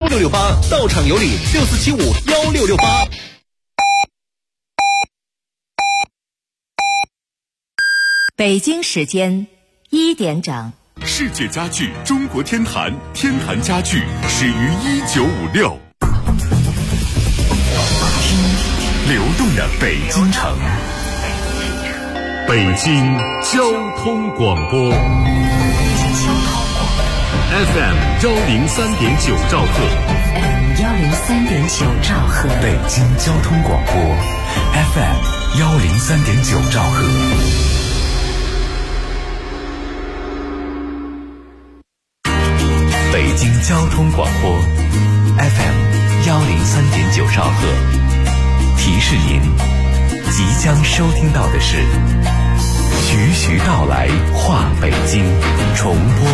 1668，到场有礼64751668。 北京时间1点整。 世界家具中国天坛，天坛家具始于1956。听流动的北京城，北京交通广播 FM 103.9兆赫 103.9兆赫， 北京交通广播 FM 103.9兆赫。北京交通广播 FM 103.9兆赫，提示您，即将收听到的是徐徐道来话北京重播。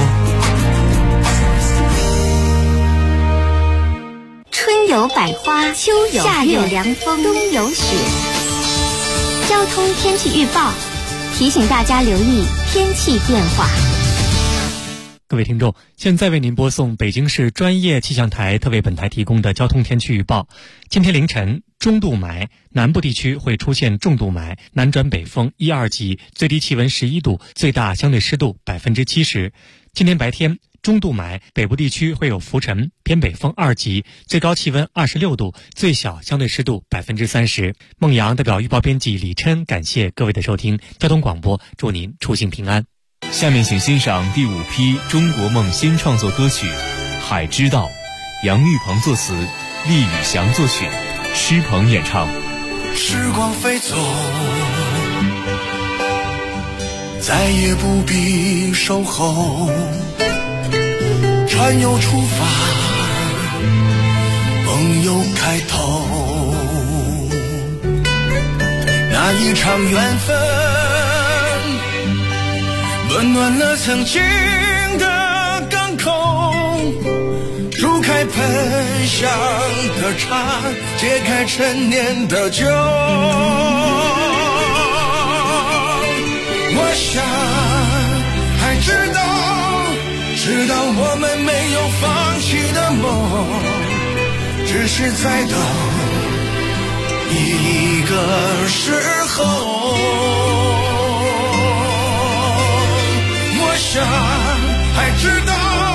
春有百花，秋有夏有凉风，冬有雪。交通天气预报提醒大家留意天气变化。 各位听众，现在为您播送北京市专业气象台特为本台提供的交通天气预报。今天凌晨，中度霾，南部地区会出现重度霾，南转北风1、2级，最低气温11度，最大相对湿度70%。今天白天，中度霾，北部地区会有浮尘，偏北风2级，最高气温26度，最小相对湿度30%。孟阳代表预报编辑李琛感谢各位的收听，交通广播祝您出行平安。 下面请欣赏第5批中国梦新创作歌曲《海之道》，杨玉鹏作词，厉宇翔作曲，施鹏演唱。 时光飞走，再也不必守候，船又出发，梦又开头，那一场缘分温暖了曾经的港口，煮开喷香的茶，解开陈年的酒。我想还知道我们没有放弃的梦，只是在等一个时候。我想还知道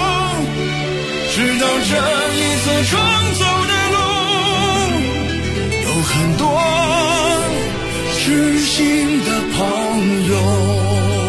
这一次闯走的路，有很多知心的朋友。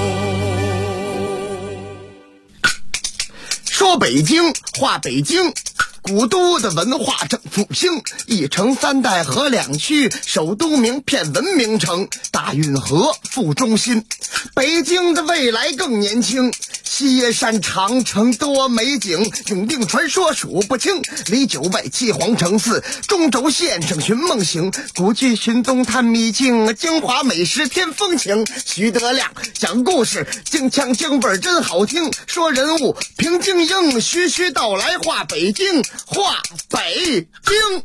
说北京话北京，古都的文化正复兴，一城三代河两区，首都名片文明城，大运河副中心。北京的未来更年轻，西山长城多美景，永定传说数不清，离九外七皇城寺，中轴线上寻梦行，古剧寻踪探秘境，京华美食添风情。徐德亮讲故事，京腔京味真好听，说人物评京英，徐徐道来话北京，话北京。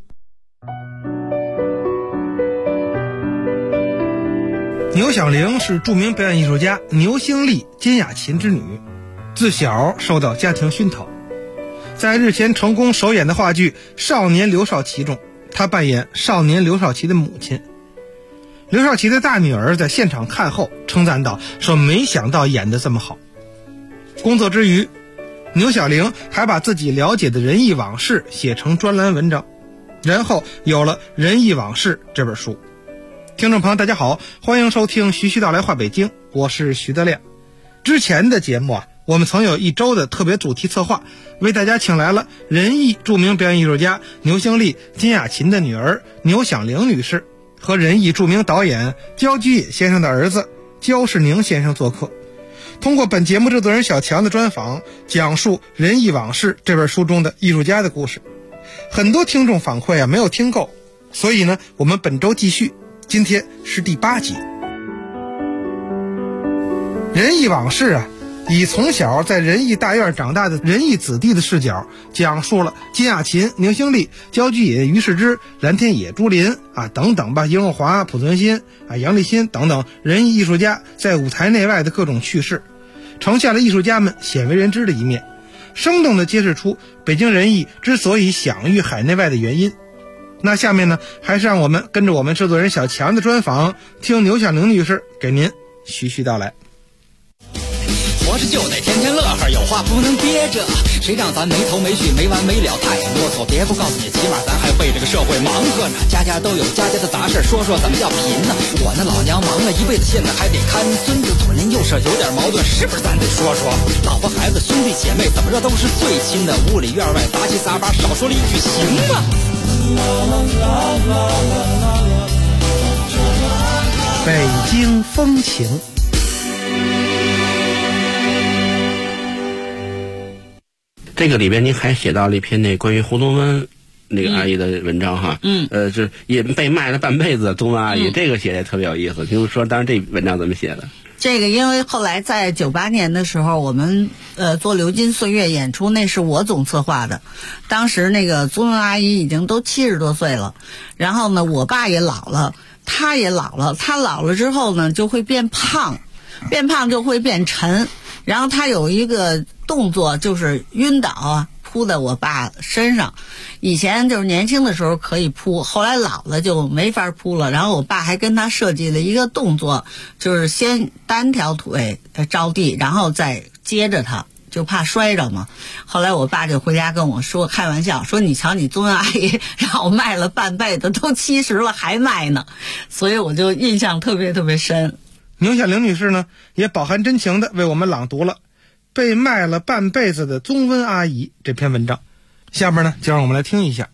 牛小玲是著名表演艺术家牛兴利金雅琴之女，自小受到家庭熏陶。在日前成功首演的话剧《少年刘少奇》中，她扮演少年刘少奇的母亲。刘少奇的大女儿在现场看后称赞道，说没想到演得这么好。工作之余，牛小玲还把自己了解的仁义往事写成专栏文章，然后有了《仁义往事》这本书。听众朋友大家好，欢迎收听徐徐道来话北京，我是徐德亮。之前的节目我们曾有一周的特别主题策划，为大家请来了仁义著名表演艺术家牛兴利金雅琴的女儿牛响玲女士和仁义著名导演焦居野先生的儿子焦世宁先生做客，通过本节目制作人小强的专访，讲述《仁义往事》这本书中的艺术家的故事。很多听众反馈没有听够，所以呢，我们本周继续，今天是第8集。仁义往事以从小在仁义大院长大的仁义子弟的视角，讲述了金雅琴、牛兴利、焦居野、于世之、蓝天野、朱琳等等吧，殷若华、濮存昕杨立新等等仁义艺术家在舞台内外的各种趣事，呈现了艺术家们鲜为人知的一面， 生动地揭示出北京人艺之所以享誉海内外的原因。那下面呢，还是让我们跟着我们制作人小强的专访，听牛小玲女士给您徐徐道来。 活着就得天天乐呵，有话不能憋着，谁让咱没头没绪没完没了太啰嗦。别不告诉你，起码咱还为这个社会忙活呢。家家都有家家的杂事，说说怎么叫贫呢？我那老娘忙了一辈子，现在还得看孙子，左邻右舍有点矛盾，是不是咱得说说？老婆孩子兄弟姐妹怎么着都是最亲的，屋里院外杂七杂八，少说了一句行吗？ 北京风情。 这个里边您还写到了一篇那关于胡宗温那个阿姨的文章哈，是也被卖了半辈子的宗温阿姨，这个写的特别有意思。听说当时这文章怎么写的？ 这个因为后来在98年的时候，我们做流金岁月演出，那是我总策划的。当时那个宗温阿姨已经都70多岁了，然后呢，我爸也老了，他也老了，他老了之后呢，就会变胖，变胖就会变沉。然后他有一个动作就是晕倒啊，扑在我爸身上。以前就是年轻的时候可以扑，后来老了就没法扑了。然后我爸还跟他设计了一个动作，就是先单条腿着地，然后再接着他，就怕摔着嘛。后来我爸就回家跟我说，开玩笑说：“你瞧你宗温阿姨让我卖了半辈子，都70了还卖呢。”所以我就印象特别特别深。 牛小玲女士呢，也饱含真情地为我们朗读了《被卖了半辈子的宗温阿姨》这篇文章。下面呢，就让我们来听一下。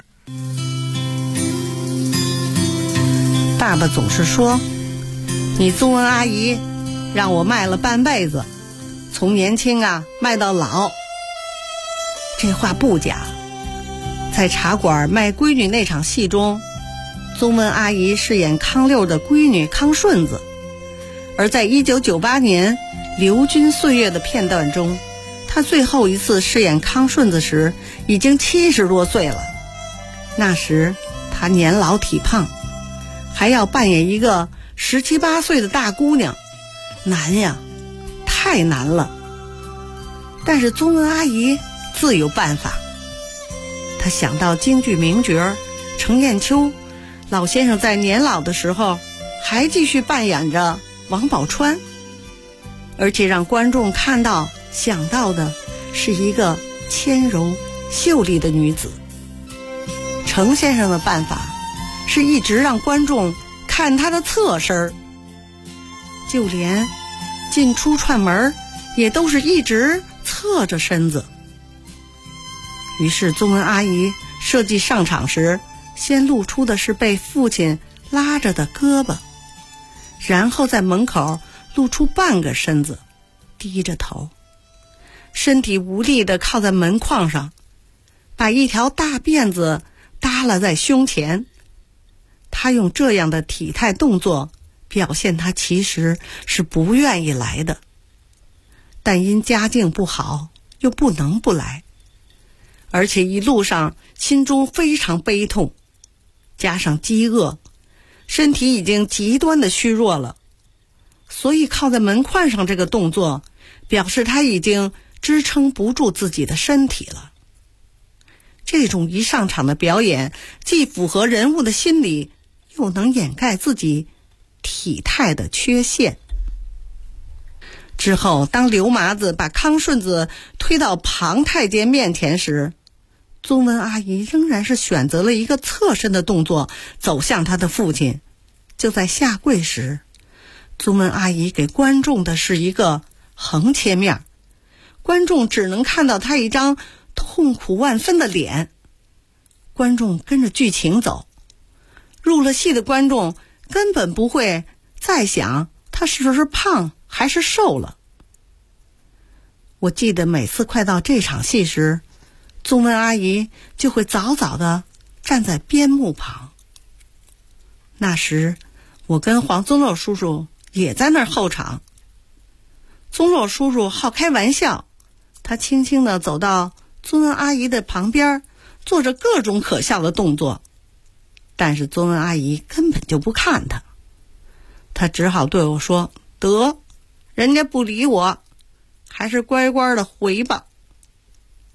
爸爸总是说，你宗温阿姨让我卖了半辈子，从年轻啊卖到老。这话不假。在茶馆卖闺女那场戏中，宗温阿姨饰演康六的闺女康顺子。而在1998年流金岁月的片段中，他最后一次饰演康顺子时已经70多岁了。那时他年老体胖，还要扮演一个17、18岁的大姑娘，难呀，太难了。但是宗温阿姨自有办法。她想到京剧名角程砚秋老先生在年老的时候还继续扮演着王宝钏，而且让观众看到想到的是一个纤柔秀丽的女子。程先生的办法是一直让观众看他的侧身，就连进出串门也都是一直侧着身子。于是宗温阿姨设计上场时，先露出的是被父亲拉着的胳膊，然后在门口露出半个身子，低着头，身体无力地靠在门框上，把一条大辫子耷拉在胸前。他用这样的体态动作表现他其实是不愿意来的，但因家境不好又不能不来，而且一路上心中非常悲痛，加上饥饿，身体已经极端的虚弱了，所以靠在门框上这个动作表示他已经支撑不住自己的身体了。这种一上场的表演既符合人物的心理，又能掩盖自己体态的缺陷。之后当刘麻子把康顺子推到庞太监面前时，宗温阿姨仍然是选择了一个侧身的动作走向他的父亲。就在下跪时，宗温阿姨给观众的是一个横切面，观众只能看到他一张痛苦万分的脸。观众跟着剧情走，入了戏的观众根本不会再想他是不是胖还是瘦了。我记得每次快到这场戏时，宗温阿姨就会早早地站在边幕旁。那时我跟黄宗洛叔叔也在那儿候场。宗洛叔叔好开玩笑，他轻轻地走到宗温阿姨的旁边，做着各种可笑的动作，但是宗温阿姨根本就不看他。他只好对我说，得，人家不理我，还是乖乖的回吧。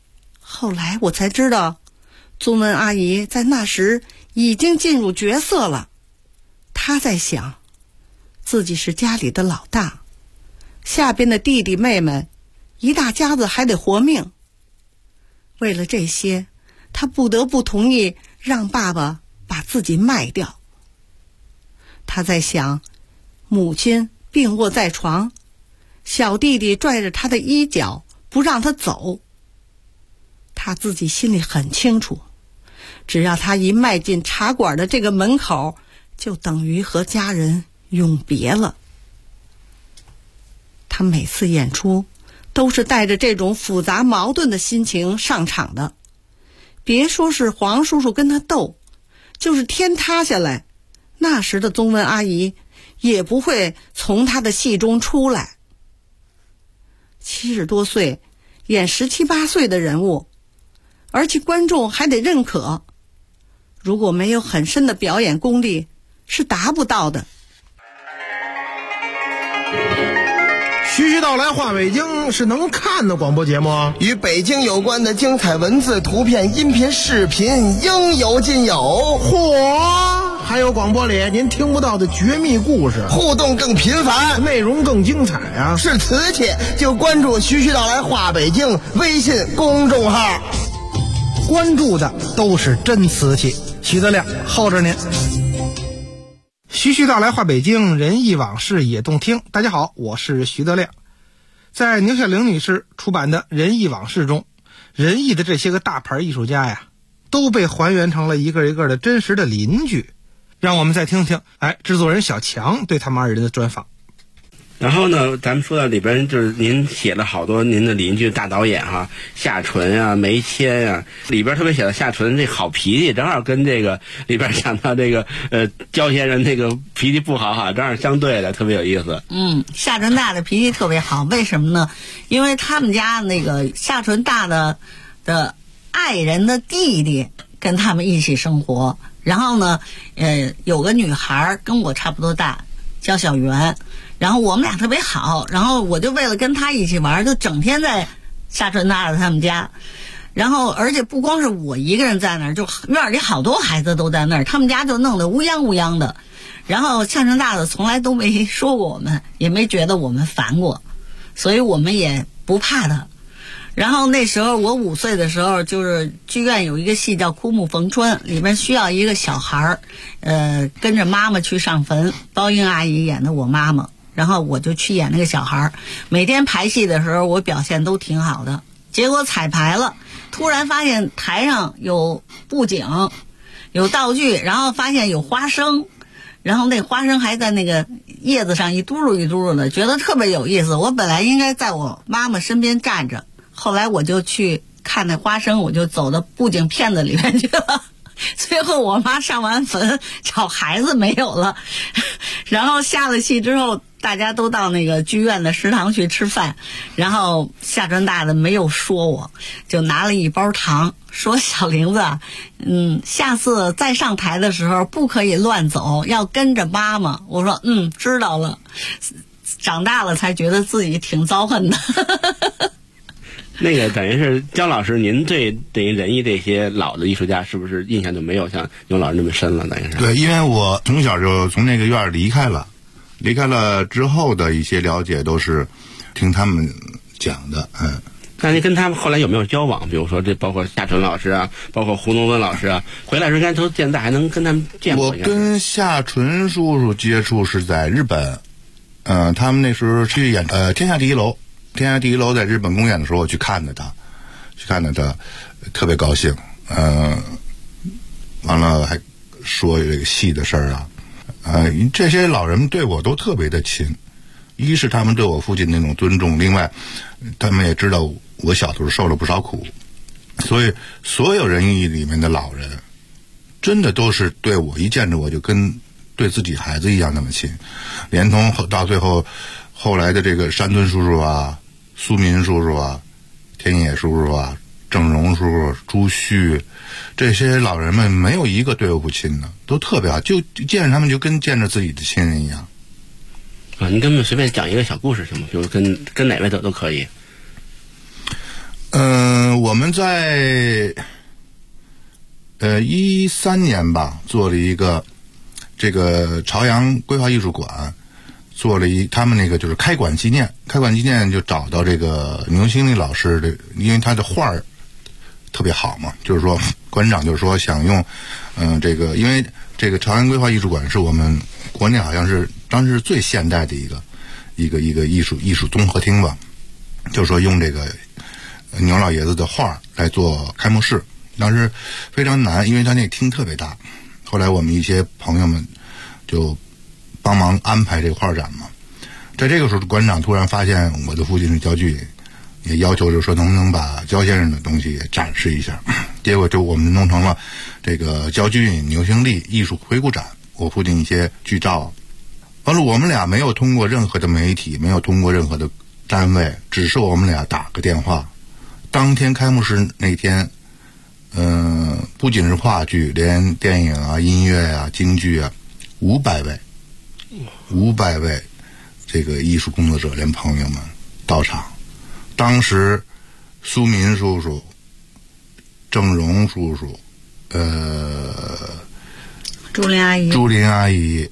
后来我才知道，宗文阿姨在那时已经进入角色了。她在想，自己是家里的老大，下边的弟弟妹妹一大家子还得活命。为了这些，她不得不同意让爸爸把自己卖掉。她在想，母亲病卧在床，小弟弟拽着她的衣角不让她走。她自己心里很清楚，只要她一迈进茶馆的这个门口，就等于和家人永别了。她每次演出都是带着这种复杂矛盾的心情上场的。别说是黄叔叔跟她斗，就是天塌下来，那时的宗文阿姨也不会从她的戏中出来。70多岁演17、18岁的人物，而且观众还得认可，如果没有很深的表演功力，是达不到的。 徐徐道来话北京是能看的广播节目， 与北京有关的精彩文字、图片、音频、视频应有尽有。 嚯！还有广播里您听不到的绝密故事， 互动更频繁， 内容更精彩啊！ 是瓷器就关注徐徐道来话北京微信公众号， 关注的都是真瓷器。徐德亮候着您。徐徐道来话北京，人忆往事也动听。大家好，我是徐德亮。在牛小玲女士出版的《人忆往事》中，人忆的这些个大牌艺术家呀，都被还原成了一个一个的真实的邻居。让我们再听听制作人小强对他们二人的专访。 然后呢，咱们说到里边，就是您写了好多您的邻居大导演哈，夏纯啊、梅谦啊，里边特别写到夏纯这好脾气，正好跟这个里边讲到这个焦先生那个脾气不好哈，正好相对的，特别有意思。 夏纯大的脾气特别好，为什么呢？因为他们家那个夏纯大的爱人的弟弟跟他们一起生活，然后呢，有个女孩跟我差不多大，叫小媛。然后我们俩特别好，然后我就为了跟他一起玩，就整天在夏纯大的他们家。然后而且不光是我一个人在那儿，就院里好多孩子都在那儿，他们家就弄得乌泱乌泱的。然后夏纯大的从来都没说过我们，也没觉得我们烦过，所以我们也不怕他。然后那时候我5岁的时候，就是剧院有一个戏叫《枯木逢春》，里面需要一个小孩跟着妈妈去上坟，包英阿姨演的我妈妈。然后我就去演那个小孩，每天排戏的时候我表现都挺好的，结果彩排了，突然发现台上有布景有道具，然后发现有花生，然后那花生还在那个叶子上一嘟噜一嘟噜的，觉得特别有意思。我本来应该在我妈妈身边站着，后来我就去看那花生，我就走到布景片子里面去了。最后我妈上完坟找孩子没有了，然后下了戏之后大家都到那个剧院的食堂去吃饭，然后夏纯大的没有说我，就拿了一包糖，说小玲子下次再上台的时候不可以乱走，要跟着妈妈。我说知道了。长大了才觉得自己挺遭恨的。 那个等于是姜老师，您对等于人艺这些老的艺术家，是不是印象就没有像牛老师那么深了？等于是对，因为我从小就从那个院离开了之后的一些了解都是听他们讲的。 那您跟他们后来有没有交往？比如说这包括夏纯老师啊，包括胡宗文老师啊，回来时应该都现在还能跟他们见过。 我跟夏纯叔叔接触是在日本，他们那时候去演天下第一楼在日本公演的时候，我去看的他，特别高兴。完了还说这个戏的事儿啊，这些老人对我都特别的亲。一是他们对我父亲那种尊重，另外他们也知道我小时候受了不少苦，所以所有人艺里面的老人真的都是对我一见着我就跟对自己孩子一样那么亲，连同到最后来的这个山村叔叔啊、苏民叔叔啊、田野叔叔啊、郑荣叔叔、朱旭，这些老人们没有一个对我不亲的，都特别好，就见着他们就跟见着自己的亲人一样。 您跟我们随便讲一个小故事行吗？比如跟哪位都可以。 我们在13年吧，做了一个这个朝阳规划艺术馆，做了他们那个就是开馆纪念，就找到这个牛兴利老师的，因为他的画儿特别好嘛，就是说馆长就是说想用这个，因为这个朝阳规划艺术馆是我们国内好像是当时是最现代的一个艺术综合厅吧，就是说用这个牛老爷子的画来做开幕式，当时非常难，因为他那个厅特别大。后来我们一些朋友们就帮忙安排这个画展嘛。在这个时候，馆长突然发现我的父亲是焦距，也要求就说能不能把焦先生的东西也展示一下。结果就我们弄成了这个焦距牛兴利艺术回顾展，我父亲一些剧照。完了，我们俩没有通过任何的媒体，没有通过任何的单位，只是我们俩打个电话。当天开幕式那天，不仅是话剧，连电影啊、音乐啊、京剧啊，500位这个艺术工作者连朋友们到场。当时苏民叔叔、郑荣叔叔、 朱琳阿姨，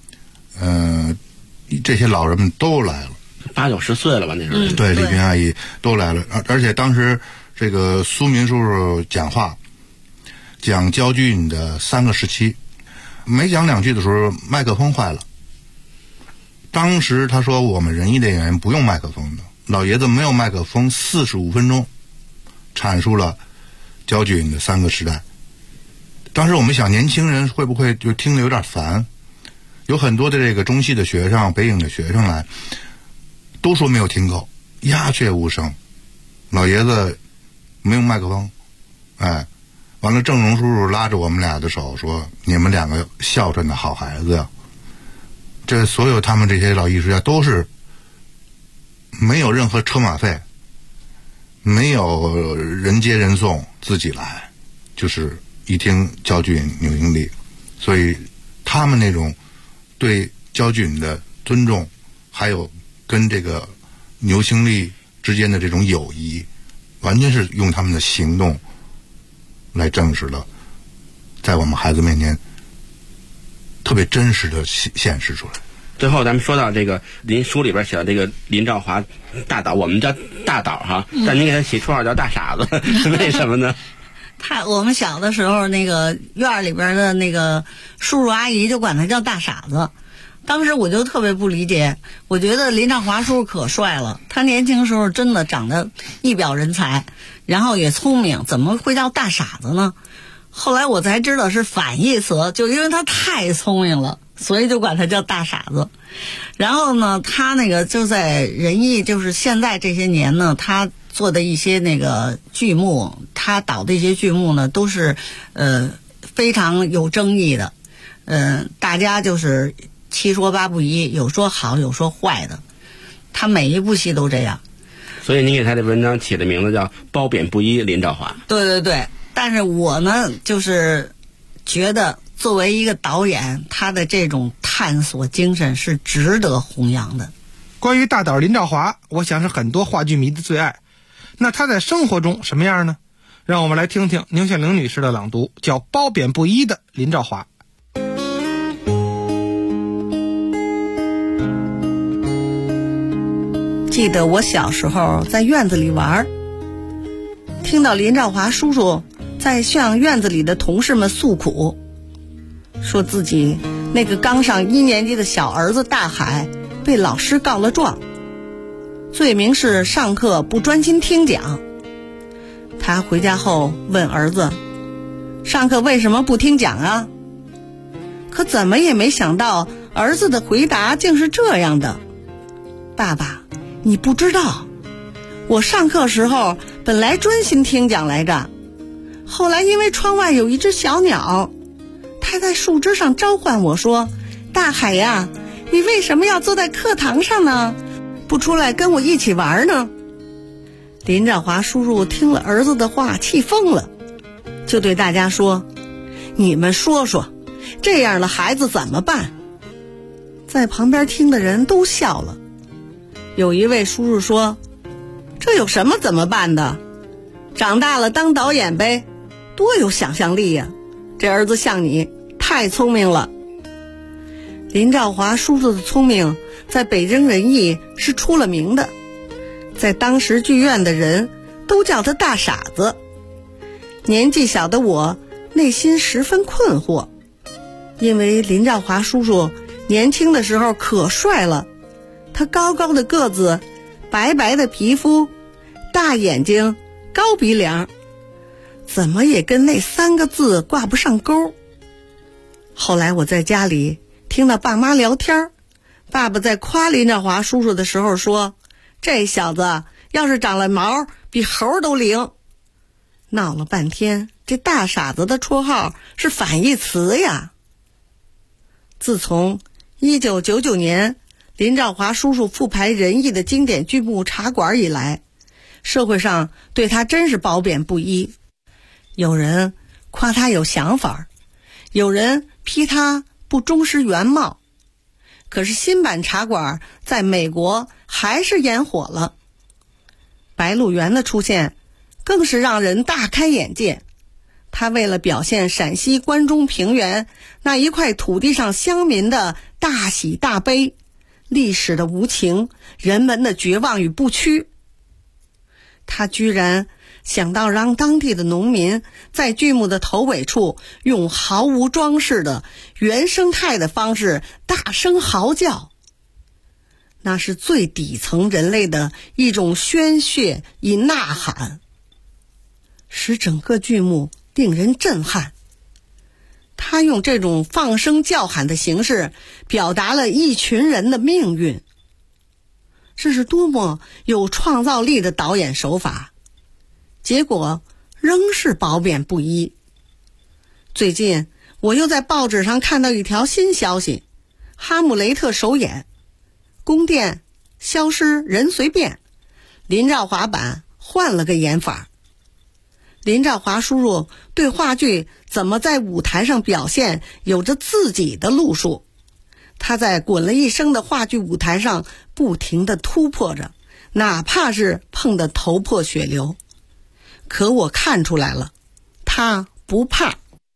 这些老人们都来了 ，80、90岁了吧那时候。 对，李萍阿姨都来了，而且当时这个苏民叔叔讲话，讲焦距的3个时期，没讲2句的时候，麦克风坏了。当时他说我们仁义的演员不用麦克风的，老爷子没有麦克风，45分钟阐述了焦距的3个时代。当时我们想，年轻人会不会就听得有点烦？有很多的这个中戏的学生、北影的学生来，都说没有听够，鸦雀无声。老爷子没有麦克风，完了，郑荣叔叔拉着我们俩的手说：“你们2个孝顺的好孩子呀！”这所有他们这些老艺术家都是没有任何车马费，没有人接人送，自己来，就是一听焦距牛兴利，所以他们那种对焦距的尊重，还有跟这个牛兴利之间的这种友谊，完全是用他们的行动来证实了，在我们孩子面前特别真实的显示出来。 最后咱们说到这个您书里边写的这个林兆华大导，我们叫大导哈，但您给他起绰号叫大傻子，为什么呢？ 我们小的时候，那个院里边的那个叔叔阿姨就管他叫大傻子。当时我就特别不理解，我觉得林兆华叔叔可帅了，他年轻时候真的长得一表人才，然后也聪明，怎么会叫大傻子呢？后来我才知道是反义词，就因为他太聪明了，所以就管他叫大傻子。然后呢，他那个就在仁义，就是现在这些年呢，他做的一些那个剧目，他导的一些剧目呢，都是非常有争议的，大家就是七说八不一，有说好有说坏的，他每一部戏都这样。 所以你给他的文章起的名字叫褒贬不一林兆华。 对对对，但是我呢就是觉得作为一个导演，他的这种探索精神是值得弘扬的。 关于大导林兆华，我想是很多话剧迷的最爱。那他在生活中什么样呢？让我们来听听宁炫玲女士的朗读，叫褒贬不一的林兆华。 记得我小时候在院子里玩，听到林兆华叔叔在向院子里的同事们诉苦，说自己那个刚上1年级的小儿子大海被老师告了状，罪名是上课不专心听讲。他回家后问儿子，上课为什么不听讲啊？可怎么也没想到儿子的回答竟是这样的：爸爸，你不知道，我上课时候本来专心听讲来着，后来因为窗外有一只小鸟，它在树枝上召唤我说，大海呀，你为什么要坐在课堂上呢？不出来跟我一起玩呢？林兆华叔叔听了儿子的话气疯了，就对大家说，你们说说，这样的孩子怎么办？在旁边听的人都笑了。有一位叔叔说，这有什么怎么办的？ 长大了当导演呗，多有想象力呀！这儿子像你，太聪明了。林兆华叔叔的聪明在北京人艺是出了名的，在当时剧院的人都叫他大傻子。年纪小的我内心十分困惑，因为林兆华叔叔年轻的时候可帅了，他高高的个子，白白的皮肤，大眼睛，高鼻梁，怎么也跟那3个字挂不上钩。后来我在家里听到爸妈聊天，爸爸在夸林兆华叔叔的时候说，这小子要是长了毛比猴都灵。闹了半天，这大傻子的绰号是反义词呀。自从1999年林兆华叔叔复排仁义的经典剧目《茶馆》以来，社会上对他真是褒贬不一。有人夸他有想法，有人批他不忠实原貌。可是新版《茶馆》在美国还是演火了。白鹿原的出现更是让人大开眼界。他为了表现陕西关中平原那一块土地上乡民的大喜大悲，历史的无情，人们的绝望与不屈，他居然想到让当地的农民在剧目的头尾处用毫无装饰的原生态的方式大声嚎叫。那是最底层人类的一种宣泄与呐喊，使整个剧目令人震撼。他用这种放声叫喊的形式表达了一群人的命运。这是多么有创造力的导演手法，结果仍是褒贬不一。最近我又在报纸上看到一条新消息，哈姆雷特首演，宫殿消失人随便，林兆华版换了个演法。林兆华叔叔对话剧怎么在舞台上表现有着自己的路数，他在滚了一生的话剧舞台上不停地突破着，哪怕是碰得头破血流。可我看出来了，他不怕。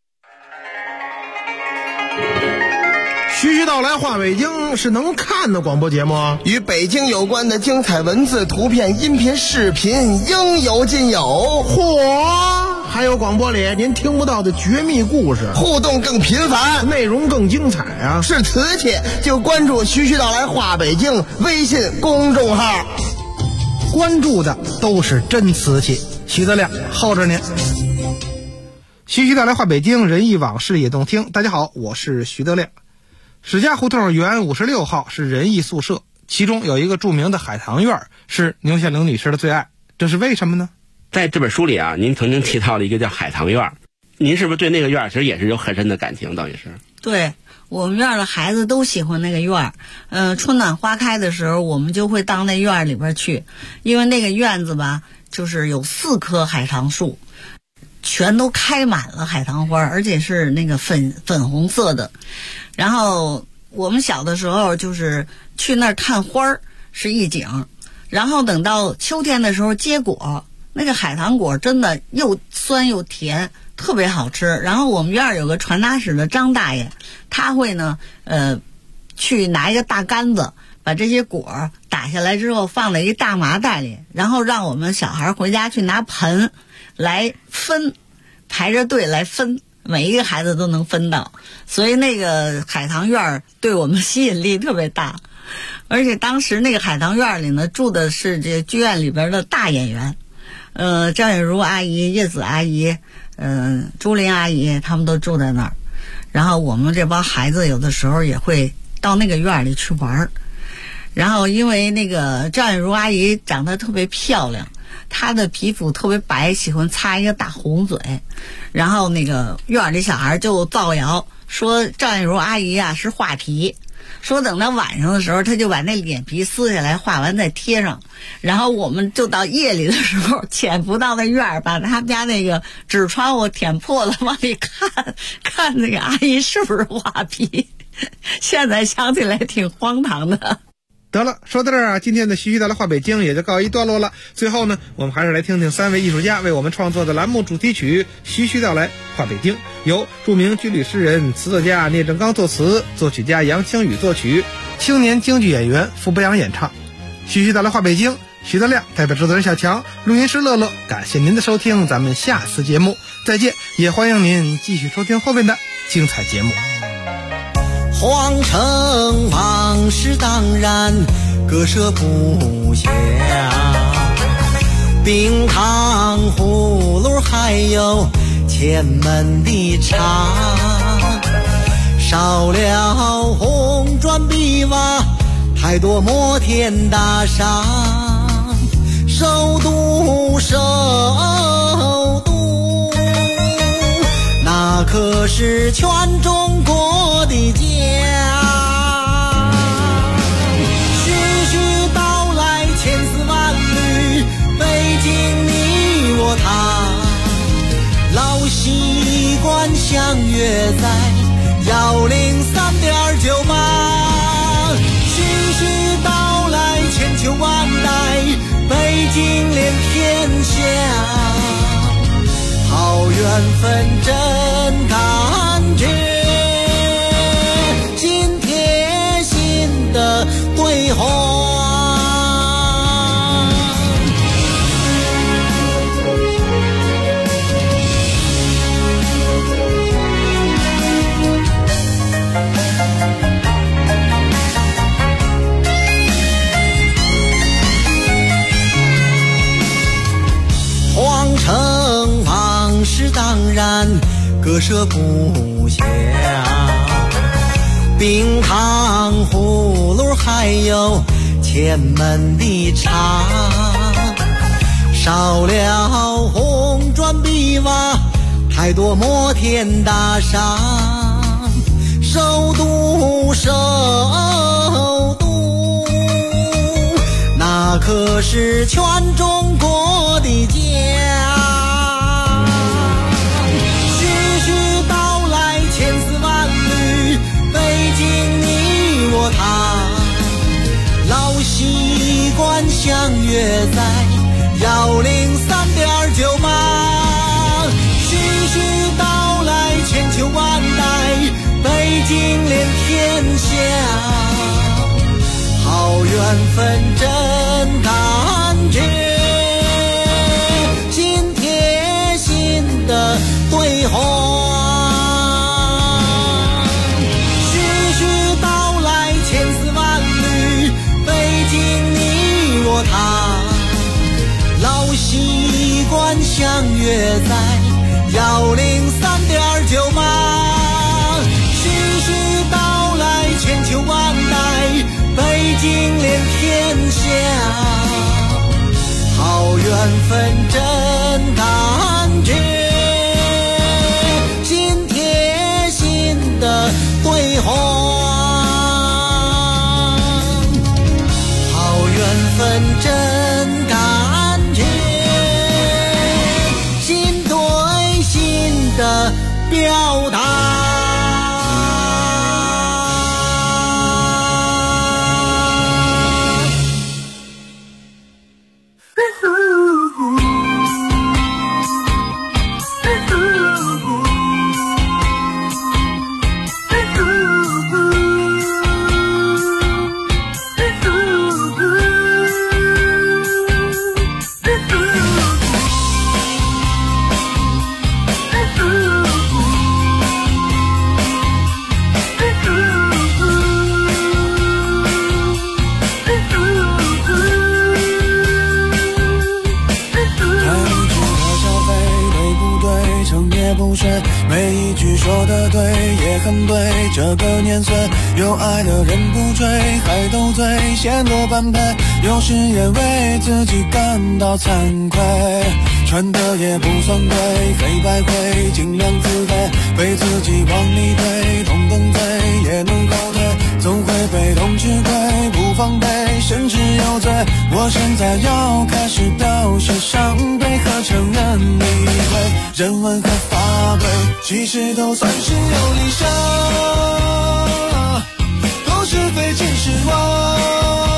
徐徐道来话北京是能看的广播节目， 与北京有关的精彩文字、图片、音频、视频应有尽有。 嚯！还有广播里您听不到的绝密故事， 互动更频繁， 内容更精彩啊！ 是瓷器就关注徐徐道来话北京微信公众号， 关注的都是真瓷器。徐德亮候着您。徐徐道来话北京，人艺往事也动听。大家好，我是徐德亮。史家胡同原56号是人艺宿舍，其中有一个著名的海棠院，是牛小玲女士的最爱，这是为什么呢？ 在这本书里啊，您曾经提到了一个叫海棠院，您是不是对那个院其实也是有很深的感情？等于是对，我们院的孩子都喜欢那个院春暖花开的时候，我们就会到那院里边去，因为那个院子吧，就是有4棵海棠树，全都开满了海棠花，而且是那个粉红色的。然后我们小的时候就是去那儿看花是一景，然后等到秋天的时候结果，那个海棠果真的又酸又甜，特别好吃。然后我们院有个传达室的张大爷，他会呢去拿一个大杆子，把这些果打下来之后放在一个大麻袋里，然后让我们小孩回家去拿盆来分，排着队来分，每一个孩子都能分到。所以那个海棠院对我们吸引力特别大。而且当时那个海棠院里呢，住的是这剧院里边的大演员，张允如阿姨、叶子阿姨、朱琳阿姨，他们都住在那儿。然后我们这帮孩子有的时候也会到那个院里去玩。然后因为那个张允如阿姨长得特别漂亮，她的皮肤特别白，喜欢擦一个大红嘴。然后那个院里小孩就造谣说张允如阿姨啊是画皮，说等到晚上的时候，他就把那脸皮撕下来，画完再贴上。然后我们就到夜里的时候潜伏到那院儿，把他们家那个纸窗户舔破了，往里看那个阿姨是不是画皮。现在想起来挺荒唐的。 得了，说到这儿啊，今天的徐徐到来话北京也就告一段落了。最后呢，我们还是来听听3位艺术家为我们创作的栏目主题曲《徐徐到来话北京》，由著名军旅诗人、词作家聂正刚作词，作曲家杨清宇作曲，青年京剧演员傅博洋演唱。徐徐到来话北京，徐德亮代表制作人小强，录音师乐乐，感谢您的收听，咱们下次节目再见，也欢迎您继续收听后面的精彩节目。 皇城往事当然割舍不下，冰糖葫芦还有前门的茶，少了红砖碧瓦，太多摩天大厦，首都首都，那可是全中国的家。徐徐道来千丝万缕，北京你我他，老习惯相约在103.98。徐徐道来千秋万代，北京连天下，好缘分真感觉，今贴心的对话。皇城往事当然割舍不下，冰糖葫芦还有前门的茶，少了红砖碧瓦，太多摩天大厦，首都首都，那可是全中国的家。徐徐道来千丝万缕，北京你我他，老习惯相约在103.98。徐徐道来千秋万代，北京连天下，好缘分真感觉，今贴心的对话。徐徐道来千丝万缕，北京你我他，老习惯相约在103.98。徐徐道来千秋万代，北京连天下，好缘分真感觉，今贴心的对话。好缘分真感觉，心对心的表达。 每一句说的对也很对，这个年岁有爱的人不追，还斗嘴显得般配，有时也为自己感到惭愧，穿的也不算贵，黑白灰尽量自卑，被自己往里推，动动嘴也能后退，总会被动吃亏，不防备甚至有罪。我现在要开始表示伤悲和承认理会，人文和法规其实都算是有理想，都是非即是我